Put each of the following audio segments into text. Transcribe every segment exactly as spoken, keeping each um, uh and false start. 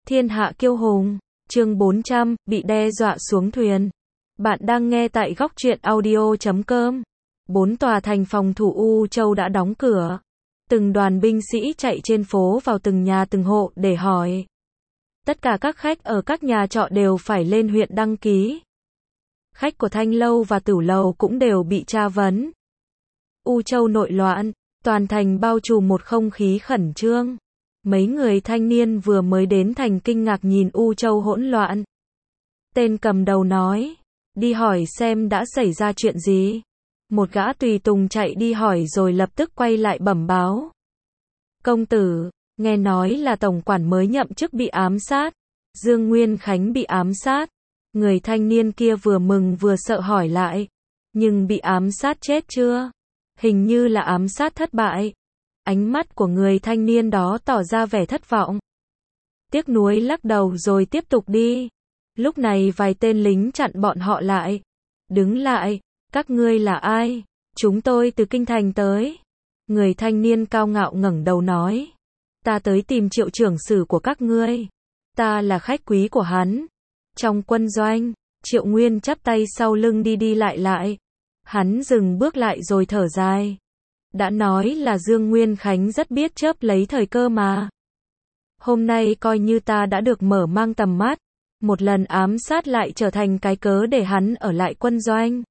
Thiên hạ kiêu hùng, chương bốn trăm, bị đe dọa xuống thuyền. Bạn đang nghe tại góc truyện audio chấm com. Bốn tòa thành phòng thủ U Châu đã đóng cửa. Từng đoàn binh sĩ chạy trên phố vào từng nhà từng hộ để hỏi. Tất cả các khách ở các nhà trọ đều phải lên huyện đăng ký. Khách của Thanh Lâu và Tửu Lầu cũng đều bị tra vấn. U Châu nội loạn, toàn thành bao trùm một không khí khẩn trương. Mấy người thanh niên vừa mới đến thành kinh ngạc nhìn U Châu hỗn loạn. Tên cầm đầu nói, đi hỏi xem đã xảy ra chuyện gì. Một gã tùy tùng chạy đi hỏi rồi lập tức quay lại bẩm báo. Công tử, nghe nói là tổng quản mới nhậm chức bị ám sát. Dương Nguyên Khánh bị ám sát. Người thanh niên kia vừa mừng vừa sợ hỏi lại. Nhưng bị ám sát chết chưa? Hình như là ám sát thất bại. Ánh mắt của người thanh niên đó tỏ ra vẻ thất vọng. Tiếc nuối lắc đầu rồi tiếp tục đi. Lúc này vài tên lính chặn bọn họ lại. Đứng lại, các ngươi là ai? Chúng tôi từ kinh thành tới. Người thanh niên cao ngạo ngẩng đầu nói. Ta tới tìm Triệu trưởng sử của các ngươi. Ta là khách quý của hắn. Trong quân doanh, Triệu Nguyên chắp tay sau lưng đi đi lại lại. Hắn dừng bước lại rồi thở dài. Đã nói là Dương Nguyên Khánh rất biết chớp lấy thời cơ mà. Hôm nay coi như ta đã được mở mang tầm mắt. Một lần ám sát lại trở thành cái cớ để hắn ở lại quân doanh.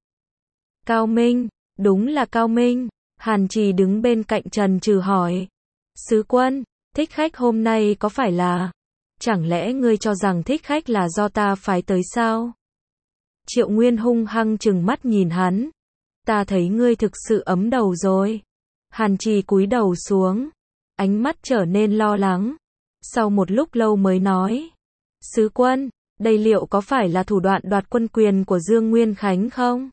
Cao Minh, đúng là Cao Minh. Hàn Trì đứng bên cạnh Trần Trừ hỏi. Sứ quân, thích khách hôm nay có phải là... Chẳng lẽ ngươi cho rằng thích khách là do ta phái tới sao? Triệu Nguyên hung hăng trừng mắt nhìn hắn. Ta thấy ngươi thực sự ấm đầu rồi. Hàn Trì cúi đầu xuống. Ánh mắt trở nên lo lắng. Sau một lúc lâu mới nói. Sứ quân, đây liệu có phải là thủ đoạn đoạt quân quyền của Dương Nguyên Khánh không?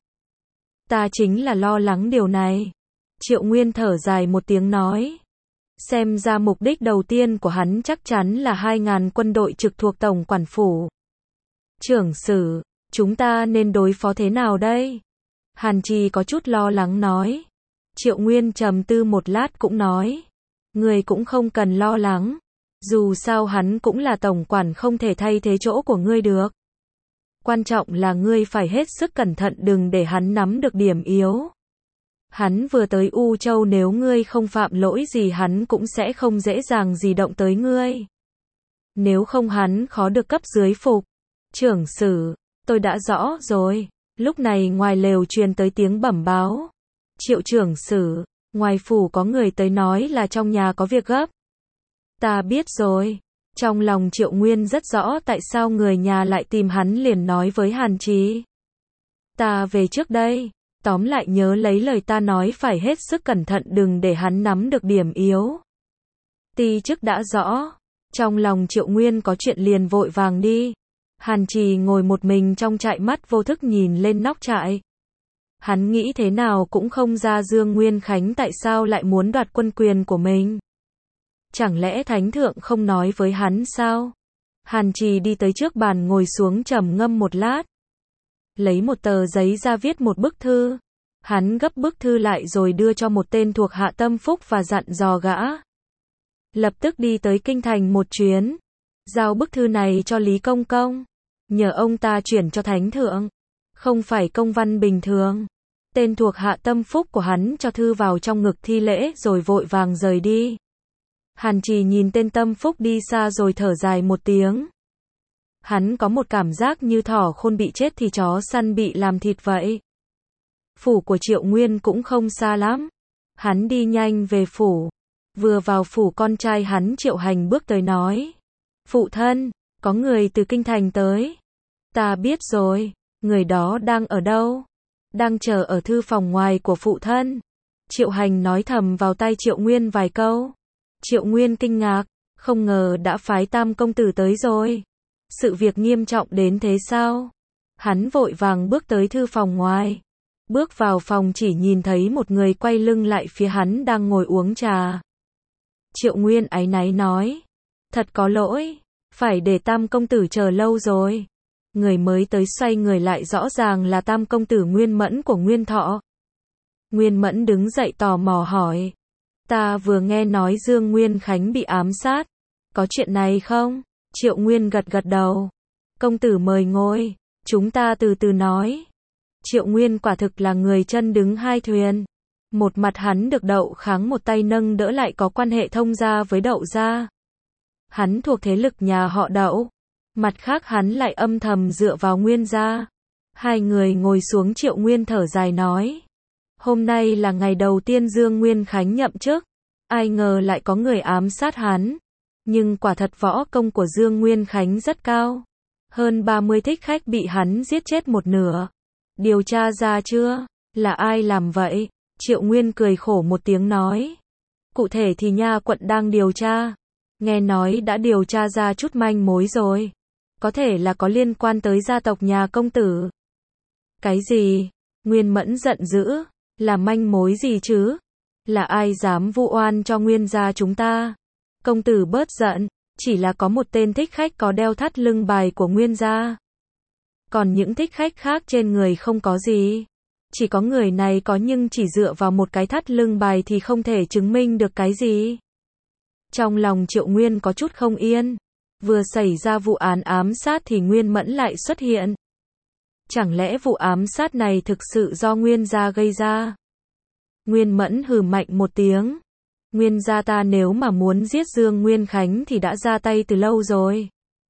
Ta chính là lo lắng điều này. Triệu Nguyên thở dài một tiếng nói. Xem ra mục đích đầu tiên của hắn chắc chắn là hai ngàn quân đội trực thuộc tổng quản phủ. Trưởng sử, chúng ta nên đối phó thế nào đây? Hàn Trì có chút lo lắng nói. Triệu Nguyên trầm tư một lát cũng nói. Người cũng không cần lo lắng. Dù sao hắn cũng là tổng quản không thể thay thế chỗ của ngươi được. Quan trọng là ngươi phải hết sức cẩn thận đừng để hắn nắm được điểm yếu. Hắn vừa tới U Châu nếu ngươi không phạm lỗi gì hắn cũng sẽ không dễ dàng gì động tới ngươi. Nếu không hắn khó được cấp dưới phục. Trưởng sử, tôi đã rõ rồi. Lúc này ngoài lều truyền tới tiếng bẩm báo. Triệu trưởng sử, ngoài phủ có người tới nói là trong nhà có việc gấp. Ta biết rồi. Trong lòng Triệu Nguyên rất rõ tại sao người nhà lại tìm hắn liền nói với Hàn Trì. Ta về trước đây. Tóm lại nhớ lấy lời ta nói phải hết sức cẩn thận đừng để hắn nắm được điểm yếu. Ti chức đã rõ. Trong lòng Triệu Nguyên có chuyện liền vội vàng đi. Hàn Trì ngồi một mình trong trại mắt vô thức nhìn lên nóc trại. Hắn nghĩ thế nào cũng không ra Dương Nguyên Khánh tại sao lại muốn đoạt quân quyền của mình. Chẳng lẽ Thánh Thượng không nói với hắn sao? Hàn Trì đi tới trước bàn ngồi xuống trầm ngâm một lát. Lấy một tờ giấy ra viết một bức thư. Hắn gấp bức thư lại rồi đưa cho một tên thuộc hạ tâm phúc và dặn dò gã. Lập tức đi tới kinh thành một chuyến. Giao bức thư này cho Lý Công Công. Nhờ ông ta chuyển cho Thánh Thượng. Không phải công văn bình thường. Tên thuộc hạ tâm phúc của hắn cho thư vào trong ngực thi lễ rồi vội vàng rời đi. Hàn Trì nhìn tên tâm phúc đi xa rồi thở dài một tiếng. Hắn có một cảm giác như thỏ khôn bị chết thì chó săn bị làm thịt vậy. Phủ của Triệu Nguyên cũng không xa lắm. Hắn đi nhanh về phủ. Vừa vào phủ con trai hắn Triệu Hành bước tới nói. Phụ thân, có người từ kinh thành tới. Ta biết rồi, người đó đang ở đâu? Đang chờ ở thư phòng ngoài của phụ thân. Triệu Hành nói thầm vào tai Triệu Nguyên vài câu. Triệu Nguyên kinh ngạc, không ngờ đã phái Tam công tử tới rồi. Sự việc nghiêm trọng đến thế sao? Hắn vội vàng bước tới thư phòng ngoài. Bước vào phòng chỉ nhìn thấy một người quay lưng lại phía hắn đang ngồi uống trà. Triệu Nguyên áy náy nói. Thật có lỗi, phải để Tam công tử chờ lâu rồi. Người mới tới xoay người lại rõ ràng là Tam công tử Nguyên Mẫn của Nguyên Thọ. Nguyên Mẫn đứng dậy tò mò hỏi. Ta vừa nghe nói Dương Nguyên Khánh bị ám sát. Có chuyện này không? Triệu Nguyên gật gật đầu. Công tử mời ngồi, chúng ta từ từ nói. Triệu Nguyên quả thực là người chân đứng hai thuyền. Một mặt hắn được Đậu Kháng một tay nâng đỡ lại có quan hệ thông gia với Đậu gia. Hắn thuộc thế lực nhà họ Đậu. Mặt khác hắn lại âm thầm dựa vào Nguyên gia. Hai người ngồi xuống, Triệu Nguyên thở dài nói. Hôm nay là ngày đầu tiên Dương Nguyên Khánh nhậm chức. Ai ngờ lại có người ám sát hắn. Nhưng quả thật võ công của Dương Nguyên Khánh rất cao. Hơn ba mươi thích khách bị hắn giết chết một nửa. Điều tra ra chưa? Là ai làm vậy? Triệu Nguyên cười khổ một tiếng nói. Cụ thể thì nha quận đang điều tra. Nghe nói đã điều tra ra chút manh mối rồi. Có thể là có liên quan tới gia tộc nhà công tử. Cái gì? Nguyên Mẫn giận dữ. Là manh mối gì chứ? Là ai dám vu oan cho Nguyên gia chúng ta? Công tử bớt giận. Chỉ là có một tên thích khách có đeo thắt lưng bài của Nguyên gia. Còn những thích khách khác trên người không có gì. Chỉ có người này có, nhưng chỉ dựa vào một cái thắt lưng bài thì không thể chứng minh được cái gì. Trong lòng Triệu Nguyên có chút không yên. Vừa xảy ra vụ án ám sát thì Nguyên Mẫn lại xuất hiện. Chẳng lẽ vụ ám sát này thực sự do Nguyên gia gây ra? Nguyên Mẫn hừ mạnh một tiếng. Nguyên gia ta nếu mà muốn giết Dương Nguyên Khánh thì đã ra tay từ lâu rồi.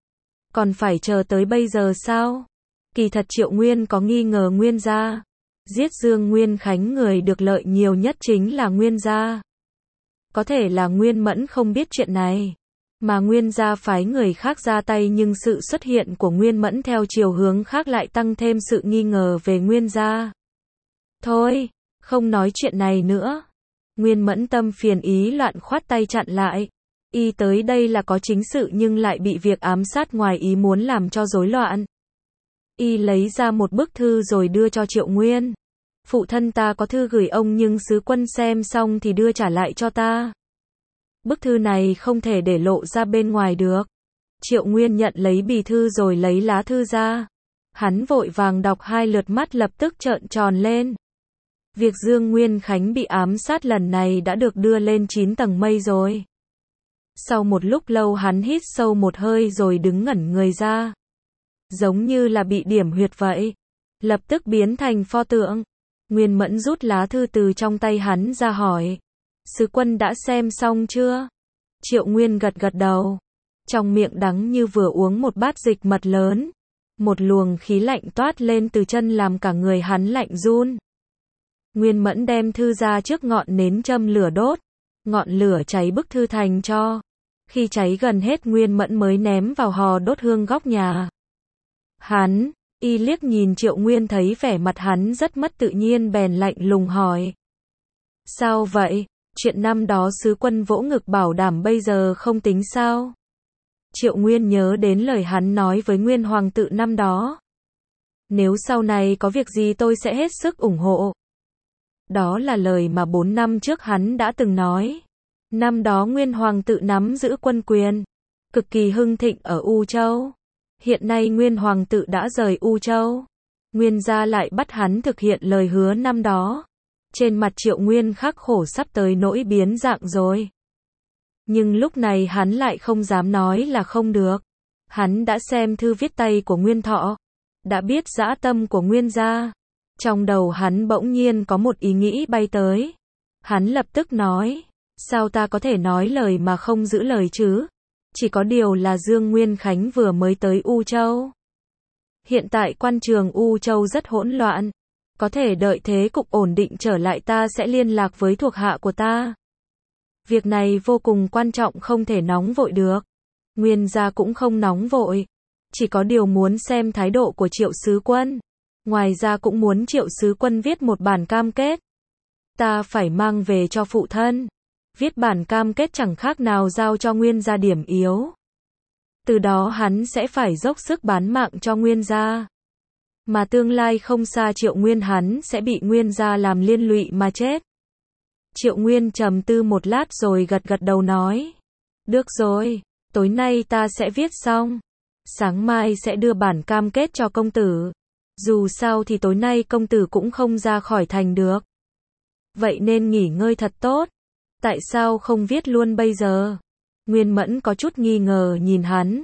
Còn phải chờ tới bây giờ sao? Kỳ thật Triệu Nguyên có nghi ngờ Nguyên gia. Giết Dương Nguyên Khánh người được lợi nhiều nhất chính là Nguyên gia. Có thể là Nguyên Mẫn không biết chuyện này. Mà Nguyên gia phái người khác ra tay, nhưng sự xuất hiện của Nguyên Mẫn theo chiều hướng khác lại tăng thêm sự nghi ngờ về Nguyên gia. Thôi, không nói chuyện này nữa. Nguyên Mẫn tâm phiền ý loạn khoát tay chặn lại. Y tới đây là có chính sự nhưng lại bị việc ám sát ngoài ý muốn làm cho rối loạn. Y lấy ra một bức thư rồi đưa cho Triệu Nguyên. Phụ thân ta có thư gửi ông nhưng sứ quân xem xong thì đưa trả lại cho ta. Bức thư này không thể để lộ ra bên ngoài được. Triệu Nguyên nhận lấy bì thư rồi lấy lá thư ra. Hắn vội vàng đọc hai lượt, mắt lập tức trợn tròn lên. Việc Dương Nguyên Khánh bị ám sát lần này đã được đưa lên chín tầng mây rồi. Sau một lúc lâu hắn hít sâu một hơi rồi đứng ngẩn người ra. Giống như là bị điểm huyệt vậy. Lập tức biến thành pho tượng. Nguyên Mẫn rút lá thư từ trong tay hắn ra hỏi. Sứ quân đã xem xong chưa? Triệu Nguyên gật gật đầu. Trong miệng đắng như vừa uống một bát dịch mật lớn. Một luồng khí lạnh toát lên từ chân làm cả người hắn lạnh run. Nguyên Mẫn đem thư ra trước ngọn nến châm lửa đốt. Ngọn lửa cháy bức thư thành tro. Khi cháy gần hết Nguyên Mẫn mới ném vào hò đốt hương góc nhà. Hắn, y liếc nhìn Triệu Nguyên thấy vẻ mặt hắn rất mất tự nhiên bèn lạnh lùng hỏi. Sao vậy? Chuyện năm đó sứ quân vỗ ngực bảo đảm bây giờ không tính sao? Triệu Nguyên nhớ đến lời hắn nói với Nguyên Hoàng tự năm đó. Nếu sau này có việc gì tôi sẽ hết sức ủng hộ. Đó là lời mà bốn năm trước hắn đã từng nói. Năm đó Nguyên Hoàng tự nắm giữ quân quyền, cực kỳ hưng thịnh ở U Châu. Hiện nay Nguyên Hoàng tự đã rời U Châu. Nguyên gia lại bắt hắn thực hiện lời hứa năm đó. Trên mặt Triệu Nguyên khắc khổ sắp tới nỗi biến dạng rồi. Nhưng lúc này hắn lại không dám nói là không được. Hắn đã xem thư viết tay của Nguyên Thọ. Đã biết dã tâm của Nguyên gia. Trong đầu hắn bỗng nhiên có một ý nghĩ bay tới. Hắn lập tức nói. Sao ta có thể nói lời mà không giữ lời chứ? Chỉ có điều là Dương Nguyên Khánh vừa mới tới U Châu. Hiện tại quan trường U Châu rất hỗn loạn. Có thể đợi thế cục ổn định trở lại ta sẽ liên lạc với thuộc hạ của ta. Việc này vô cùng quan trọng, không thể nóng vội được. Nguyên gia cũng không nóng vội. Chỉ có điều muốn xem thái độ của Triệu sứ quân. Ngoài ra cũng muốn Triệu sứ quân viết một bản cam kết. Ta phải mang về cho phụ thân. Viết bản cam kết chẳng khác nào giao cho Nguyên gia điểm yếu. Từ đó hắn sẽ phải dốc sức bán mạng cho Nguyên gia. Mà tương lai không xa Triệu Nguyên hắn sẽ bị Nguyên gia làm liên lụy mà chết. Triệu Nguyên trầm tư một lát rồi gật gật đầu nói. Được rồi, tối nay ta sẽ viết xong. Sáng mai sẽ đưa bản cam kết cho công tử. Dù sao thì tối nay công tử cũng không ra khỏi thành được. Vậy nên nghỉ ngơi thật tốt. Tại sao không viết luôn bây giờ? Nguyên Mẫn có chút nghi ngờ nhìn hắn.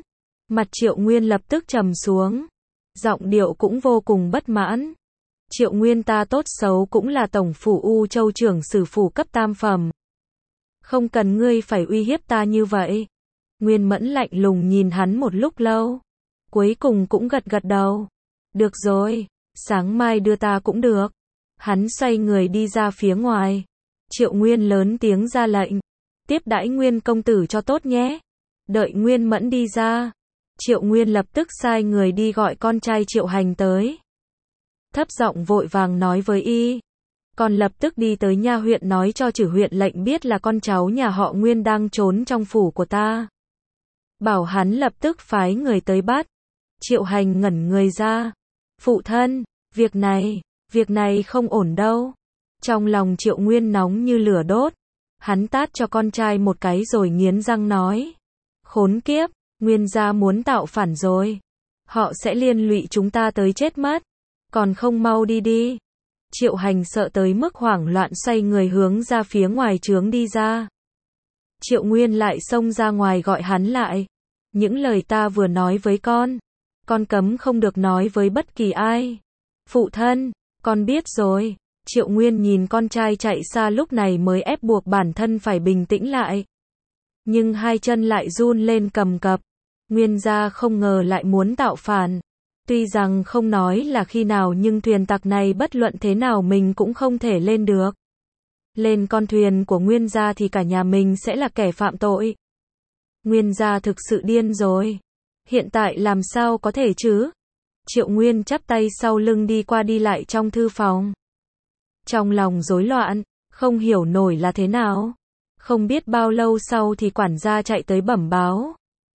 Mặt Triệu Nguyên lập tức trầm xuống. Giọng điệu cũng vô cùng bất mãn. Triệu Nguyên ta tốt xấu cũng là tổng phủ U Châu trưởng sử phủ cấp tam phẩm. Không cần ngươi phải uy hiếp ta như vậy. Nguyên Mẫn lạnh lùng nhìn hắn một lúc lâu. Cuối cùng cũng gật gật đầu. Được rồi, sáng mai đưa ta cũng được. Hắn xoay người đi ra phía ngoài. Triệu Nguyên lớn tiếng ra lệnh. Tiếp đãi Nguyên công tử cho tốt nhé. Đợi Nguyên Mẫn đi ra. Triệu Nguyên lập tức sai người đi gọi con trai Triệu Hành tới. Thấp giọng vội vàng nói với y. Còn lập tức đi tới nha huyện nói cho Chử huyện lệnh biết là con cháu nhà họ Nguyên đang trốn trong phủ của ta. Bảo hắn lập tức phái người tới bắt. Triệu Hành ngẩn người ra. Phụ thân, việc này, việc này không ổn đâu. Trong lòng Triệu Nguyên nóng như lửa đốt. Hắn tát cho con trai một cái rồi nghiến răng nói. Khốn kiếp, Nguyên gia muốn tạo phản rồi. Họ sẽ liên lụy chúng ta tới chết mất. Còn không mau đi đi. Triệu Hành sợ tới mức hoảng loạn xoay người hướng ra phía ngoài trướng đi ra. Triệu Nguyên lại xông ra ngoài gọi hắn lại. Những lời ta vừa nói với con. Con cấm không được nói với bất kỳ ai. Phụ thân, con biết rồi. Triệu Nguyên nhìn con trai chạy xa lúc này mới ép buộc bản thân phải bình tĩnh lại. Nhưng hai chân lại run lên cầm cập. Nguyên gia không ngờ lại muốn tạo phản. Tuy rằng không nói là khi nào nhưng thuyền tặc này bất luận thế nào mình cũng không thể lên được. Lên con thuyền của Nguyên gia thì cả nhà mình sẽ là kẻ phạm tội. Nguyên gia thực sự điên rồi. Hiện tại làm sao có thể chứ? Triệu Nguyên chắp tay sau lưng đi qua đi lại trong thư phòng. Trong lòng rối loạn, không hiểu nổi là thế nào. Không biết bao lâu sau thì quản gia chạy tới bẩm báo.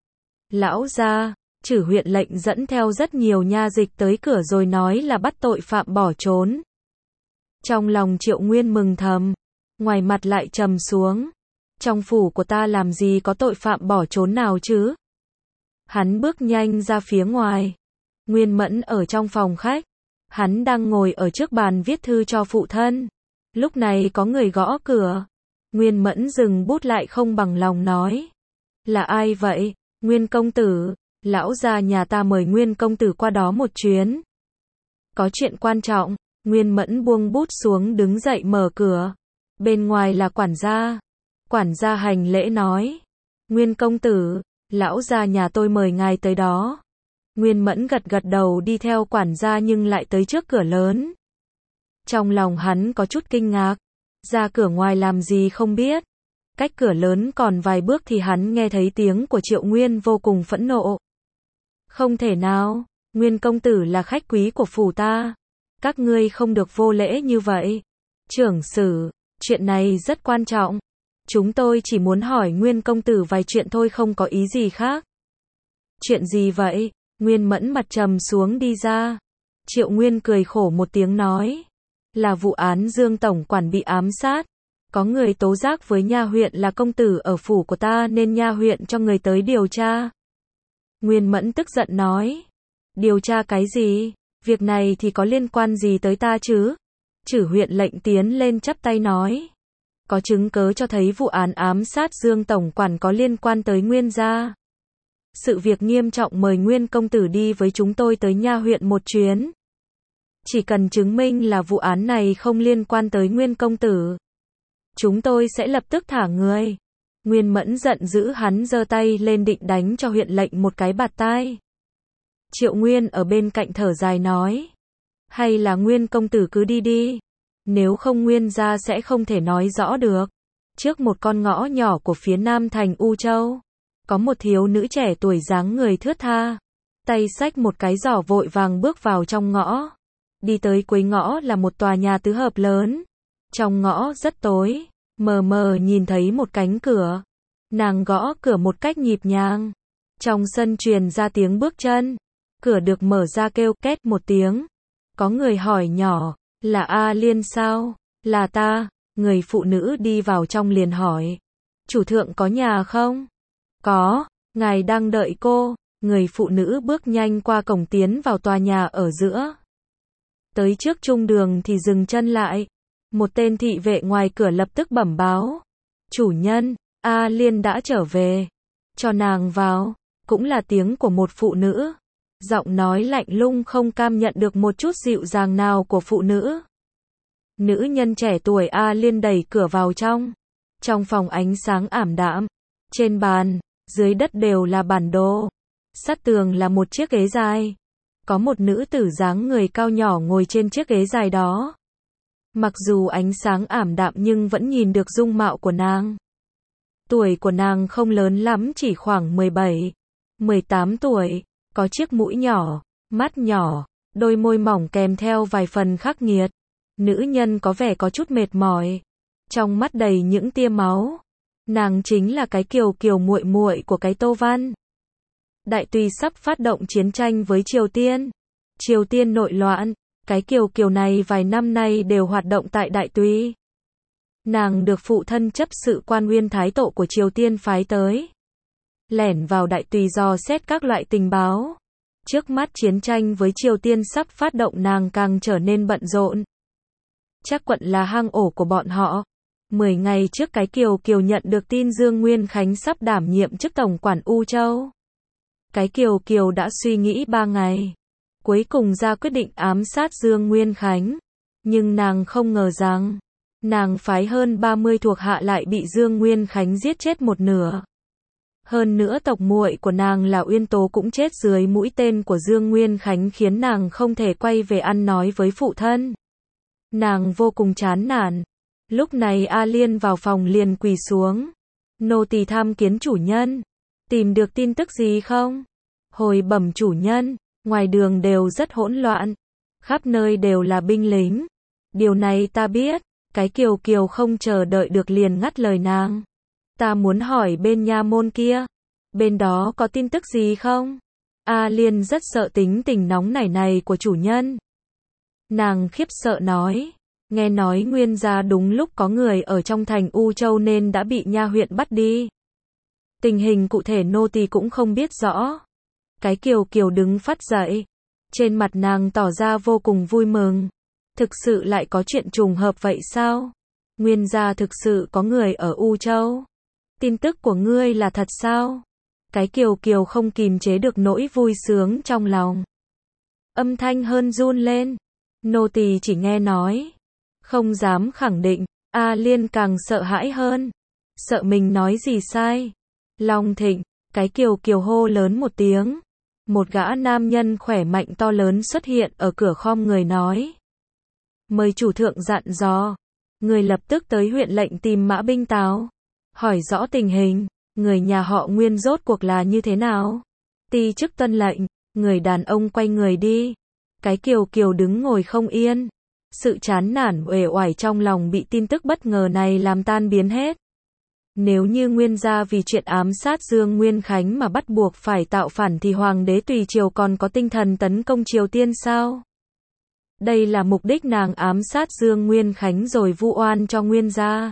Lão gia, Chử huyện lệnh dẫn theo rất nhiều nha dịch tới cửa rồi nói là bắt tội phạm bỏ trốn. Trong lòng Triệu Nguyên mừng thầm, ngoài mặt lại trầm xuống. Trong phủ của ta làm gì có tội phạm bỏ trốn nào chứ? Hắn bước nhanh ra phía ngoài. Nguyên Mẫn ở trong phòng khách. Hắn đang ngồi ở trước bàn viết thư cho phụ thân. Lúc này có người gõ cửa. Nguyên Mẫn dừng bút lại không bằng lòng nói. Là ai vậy? Nguyên công tử, lão gia nhà ta mời Nguyên công tử qua đó một chuyến. Có chuyện quan trọng. Nguyên Mẫn buông bút xuống đứng dậy mở cửa. Bên ngoài là quản gia. Quản gia hành lễ nói. Nguyên công tử, lão gia nhà tôi mời ngài tới đó. Nguyên Mẫn gật gật đầu đi theo quản gia nhưng lại tới trước cửa lớn. Trong lòng hắn có chút kinh ngạc. Ra cửa ngoài làm gì không biết. Cách cửa lớn còn vài bước thì hắn nghe thấy tiếng của Triệu Nguyên vô cùng phẫn nộ. Không thể nào, Nguyên công tử là khách quý của phủ ta. Các ngươi không được vô lễ như vậy. Trưởng sử, chuyện này rất quan trọng. Chúng tôi chỉ muốn hỏi Nguyên công tử vài chuyện thôi không có ý gì khác. Chuyện gì vậy? Nguyên Mẫn mặt trầm xuống đi ra. Triệu Nguyên cười khổ một tiếng nói. Là vụ án Dương tổng quản bị ám sát. Có người tố giác với nha huyện là công tử ở phủ của ta nên nha huyện cho người tới điều tra. Nguyên Mẫn tức giận nói. Điều tra cái gì? Việc này thì có liên quan gì tới ta chứ? Chử huyện lệnh tiến lên chắp tay nói. Có chứng cớ cho thấy vụ án ám sát Dương tổng quản có liên quan tới Nguyên gia. Sự việc nghiêm trọng mời Nguyên công tử đi với chúng tôi tới nha huyện một chuyến. Chỉ cần chứng minh là vụ án này không liên quan tới Nguyên công tử. Chúng tôi sẽ lập tức thả người. Nguyên Mẫn giận dữ hắn giơ tay lên định đánh cho huyện lệnh một cái bạt tai. Triệu Nguyên ở bên cạnh thở dài nói. Hay là Nguyên công tử cứ đi đi. Nếu không Nguyên gia sẽ không thể nói rõ được. Trước một con ngõ nhỏ của phía nam thành U Châu. Có một thiếu nữ trẻ tuổi dáng người thướt tha. Tay xách một cái giỏ vội vàng bước vào trong ngõ. Đi tới cuối ngõ là một tòa nhà tứ hợp lớn. Trong ngõ rất tối. Mờ mờ nhìn thấy một cánh cửa. Nàng gõ cửa một cách nhịp nhàng. Trong sân truyền ra tiếng bước chân. Cửa được mở ra kêu két một tiếng. Có người hỏi nhỏ. Là A Liên sao? Là ta. Người phụ nữ đi vào trong liền hỏi. Chủ thượng có nhà không? Có. Ngài đang đợi cô. Người phụ nữ bước nhanh qua cổng tiến vào tòa nhà ở giữa. Tới trước trung đường thì dừng chân lại. Một tên thị vệ ngoài cửa lập tức bẩm báo. Chủ nhân, A Liên đã trở về. Cho nàng vào. cũng là tiếng của một phụ nữ. Giọng nói lạnh lùng không cam nhận được một chút dịu dàng nào của phụ nữ. Nữ nhân trẻ tuổi A Liên đẩy cửa vào trong. Trong phòng ánh sáng ảm đạm. Trên bàn, dưới đất đều là bản đồ. Sát tường là một chiếc ghế dài. Có một nữ tử dáng người cao nhỏ ngồi trên chiếc ghế dài đó. Mặc dù ánh sáng ảm đạm nhưng vẫn nhìn được dung mạo của nàng. Tuổi của nàng không lớn lắm, chỉ khoảng mười bảy, mười tám tuổi. Có chiếc mũi nhỏ, mắt nhỏ, đôi môi mỏng kèm theo vài phần khắc nghiệt. Nữ nhân có vẻ có chút mệt mỏi. Trong mắt đầy những tia máu. Nàng chính là cái Kiều Kiều muội muội của cái Tô Văn. Đại Tùy sắp phát động chiến tranh với Triều Tiên. Triều Tiên nội loạn. Cái Kiều Kiều này vài năm nay đều hoạt động tại Đại Tùy. Nàng được phụ thân chấp sự quan Nguyên Thái Tổ của Triều Tiên phái tới. Lẻn vào Đại Tùy dò xét các loại tình báo. Trước mắt chiến tranh với Triều Tiên sắp phát động, nàng càng trở nên bận rộn. Chắc quận là hang ổ của bọn họ. Mười ngày trước cái Kiều Kiều nhận được tin Dương Nguyên Khánh sắp đảm nhiệm chức tổng quản U Châu. Cái Kiều Kiều đã suy nghĩ ba ngày. Cuối cùng ra quyết định ám sát Dương Nguyên Khánh. Nhưng nàng không ngờ rằng, nàng phái hơn ba mươi thuộc hạ lại bị Dương Nguyên Khánh giết chết một nửa. Hơn nữa tộc muội của nàng là Uyên Tố cũng chết dưới mũi tên của Dương Nguyên Khánh, khiến nàng không thể quay về ăn nói với phụ thân. Nàng vô cùng chán nản. Lúc này A Liên vào phòng liền quỳ xuống. Nô tỳ tham kiến chủ nhân. Tìm được tin tức gì không? Hồi bẩm chủ nhân, ngoài đường đều rất hỗn loạn. Khắp nơi đều là binh lính. Điều này ta biết. Cái Kiều Kiều không chờ đợi được liền ngắt lời nàng. Ta muốn hỏi bên nha môn kia. Bên đó có tin tức gì không? A Liên rất sợ tính tình nóng nảy này của chủ nhân. Nàng khiếp sợ nói. Nghe nói Nguyên gia đúng lúc có người ở trong thành U Châu nên đã bị nha huyện bắt đi. Tình hình cụ thể nô tỳ cũng không biết rõ. Cái Kiều Kiều đứng phát dậy. Trên mặt nàng tỏ ra vô cùng vui mừng. Thực sự lại có chuyện trùng hợp vậy sao? Nguyên gia thực sự có người ở U Châu. Tin tức của ngươi là thật sao? Cái Kiều Kiều không kìm chế được nỗi vui sướng trong lòng. Âm thanh hơn run lên. Nô tỳ chỉ nghe nói. Không dám khẳng định. A Liên càng sợ hãi hơn. Sợ mình nói gì sai. Long Thịnh. Cái Kiều Kiều hô lớn một tiếng. Một gã nam nhân khỏe mạnh to lớn xuất hiện ở cửa khom người nói. Mời chủ thượng dặn dò. Người lập tức tới huyện lệnh tìm Mã Binh Tào. Hỏi rõ tình hình. Người nhà họ Nguyên rốt cuộc là như thế nào? Ti chức tuân lệnh. Người đàn ông quay người đi. Cái Kiều Kiều đứng ngồi không yên. Sự chán nản uể oải trong lòng bị tin tức bất ngờ này làm tan biến hết. Nếu như Nguyên gia vì chuyện ám sát Dương Nguyên Khánh mà bắt buộc phải tạo phản thì Hoàng đế Tùy Triều còn có tinh thần tấn công Triều Tiên sao? Đây là mục đích nàng ám sát Dương Nguyên Khánh rồi vu oan cho Nguyên gia.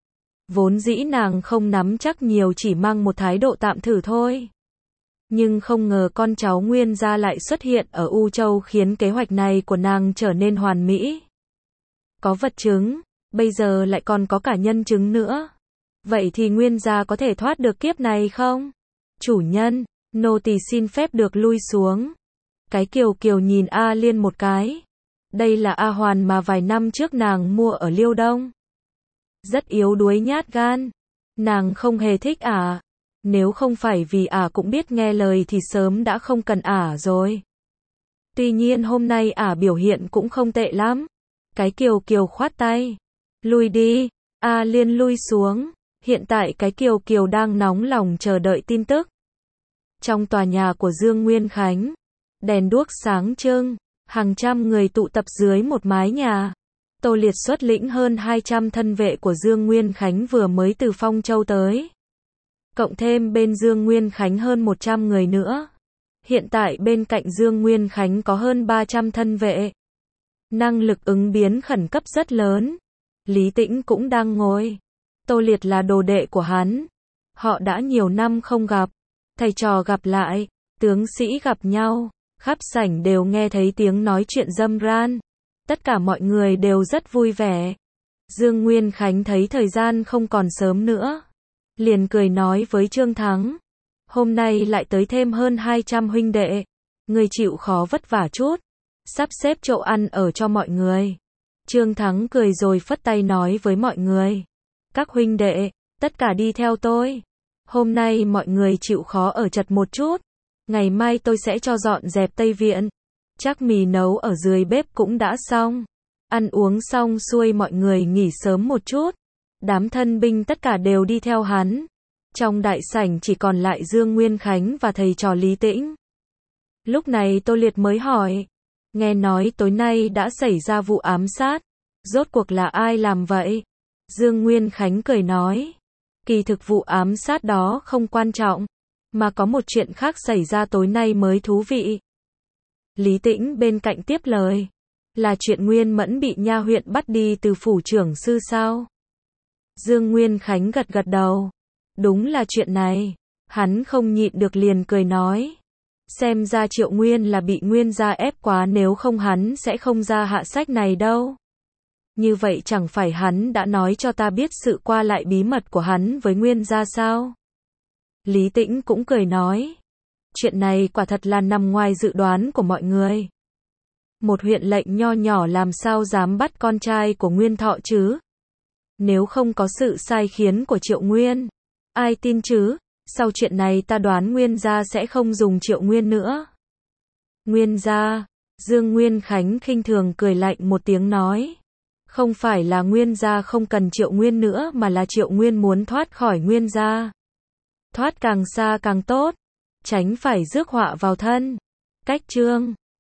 Vốn dĩ nàng không nắm chắc nhiều, chỉ mang một thái độ tạm thử thôi. Nhưng không ngờ con cháu Nguyên gia lại xuất hiện ở U Châu khiến kế hoạch này của nàng trở nên hoàn mỹ. Có vật chứng, bây giờ lại còn có cả nhân chứng nữa. Vậy thì Nguyên gia có thể thoát được kiếp này không? Chủ nhân, nô tỳ xin phép được lui xuống. Cái Kiều Kiều nhìn A Liên một cái. Đây là A Hoàn mà vài năm trước nàng mua ở Liêu Đông. Rất yếu đuối nhát gan. Nàng không hề thích ả. Nếu không phải vì ả cũng biết nghe lời thì sớm đã không cần ả rồi. Tuy nhiên hôm nay ả biểu hiện cũng không tệ lắm. Cái Kiều Kiều khoát tay. Lui đi. A Liên lui xuống. Hiện tại cái Kiều Kiều đang nóng lòng chờ đợi tin tức. Trong tòa nhà của Dương Nguyên Khánh, đèn đuốc sáng trưng, hàng trăm người tụ tập dưới một mái nhà. Tô Liệt xuất lĩnh hơn hai trăm thân vệ của Dương Nguyên Khánh vừa mới từ Phong Châu tới. Cộng thêm bên Dương Nguyên Khánh hơn một trăm người nữa. Hiện tại bên cạnh Dương Nguyên Khánh có hơn ba trăm thân vệ. Năng lực ứng biến khẩn cấp rất lớn. Lý Tĩnh cũng đang ngồi. Tô Liệt là đồ đệ của hắn. Họ đã nhiều năm không gặp. Thầy trò gặp lại, tướng sĩ gặp nhau, khắp sảnh đều nghe thấy tiếng nói chuyện râm ran. Tất cả mọi người đều rất vui vẻ. Dương Nguyên Khánh thấy thời gian không còn sớm nữa. Liền cười nói với Trương Thắng. Hôm nay lại tới thêm hơn hai trăm huynh đệ. Người chịu khó vất vả chút. Sắp xếp chỗ ăn ở cho mọi người. Trương Thắng cười rồi phất tay nói với mọi người. Các huynh đệ, tất cả đi theo tôi. Hôm nay mọi người chịu khó ở chật một chút. Ngày mai tôi sẽ cho dọn dẹp Tây Viện. Chắc mì nấu ở dưới bếp cũng đã xong. Ăn uống xong xuôi mọi người nghỉ sớm một chút. Đám thân binh tất cả đều đi theo hắn. Trong đại sảnh chỉ còn lại Dương Nguyên Khánh và thầy trò Lý Tĩnh. Lúc này Tô Liệt mới hỏi. Nghe nói tối nay đã xảy ra vụ ám sát. Rốt cuộc là ai làm vậy? Dương Nguyên Khánh cười nói. Kỳ thực vụ ám sát đó không quan trọng. Mà có một chuyện khác xảy ra tối nay mới thú vị. Lý Tĩnh bên cạnh tiếp lời. Là chuyện Nguyên Mẫn bị nha huyện bắt đi từ phủ trưởng sư sao? Dương Nguyên Khánh gật gật đầu. Đúng là chuyện này. Hắn không nhịn được liền cười nói. Xem ra Triệu Nguyên là bị Nguyên gia ép quá, nếu không hắn sẽ không ra hạ sách này đâu. Như vậy chẳng phải hắn đã nói cho ta biết sự qua lại bí mật của hắn với Nguyên gia sao? Lý Tĩnh cũng cười nói. Chuyện này quả thật là nằm ngoài dự đoán của mọi người. Một huyện lệnh nho nhỏ làm sao dám bắt con trai của Nguyên Thọ chứ? Nếu không có sự sai khiến của Triệu Nguyên, ai tin chứ? Sau chuyện này ta đoán Nguyên gia sẽ không dùng Triệu Nguyên nữa. Nguyên gia, Dương Nguyên Khánh khinh thường cười lạnh một tiếng nói. Không phải là Nguyên gia không cần Triệu Nguyên nữa mà là Triệu Nguyên muốn thoát khỏi Nguyên gia. Thoát càng xa càng tốt, tránh phải rước họa vào thân. Cách chương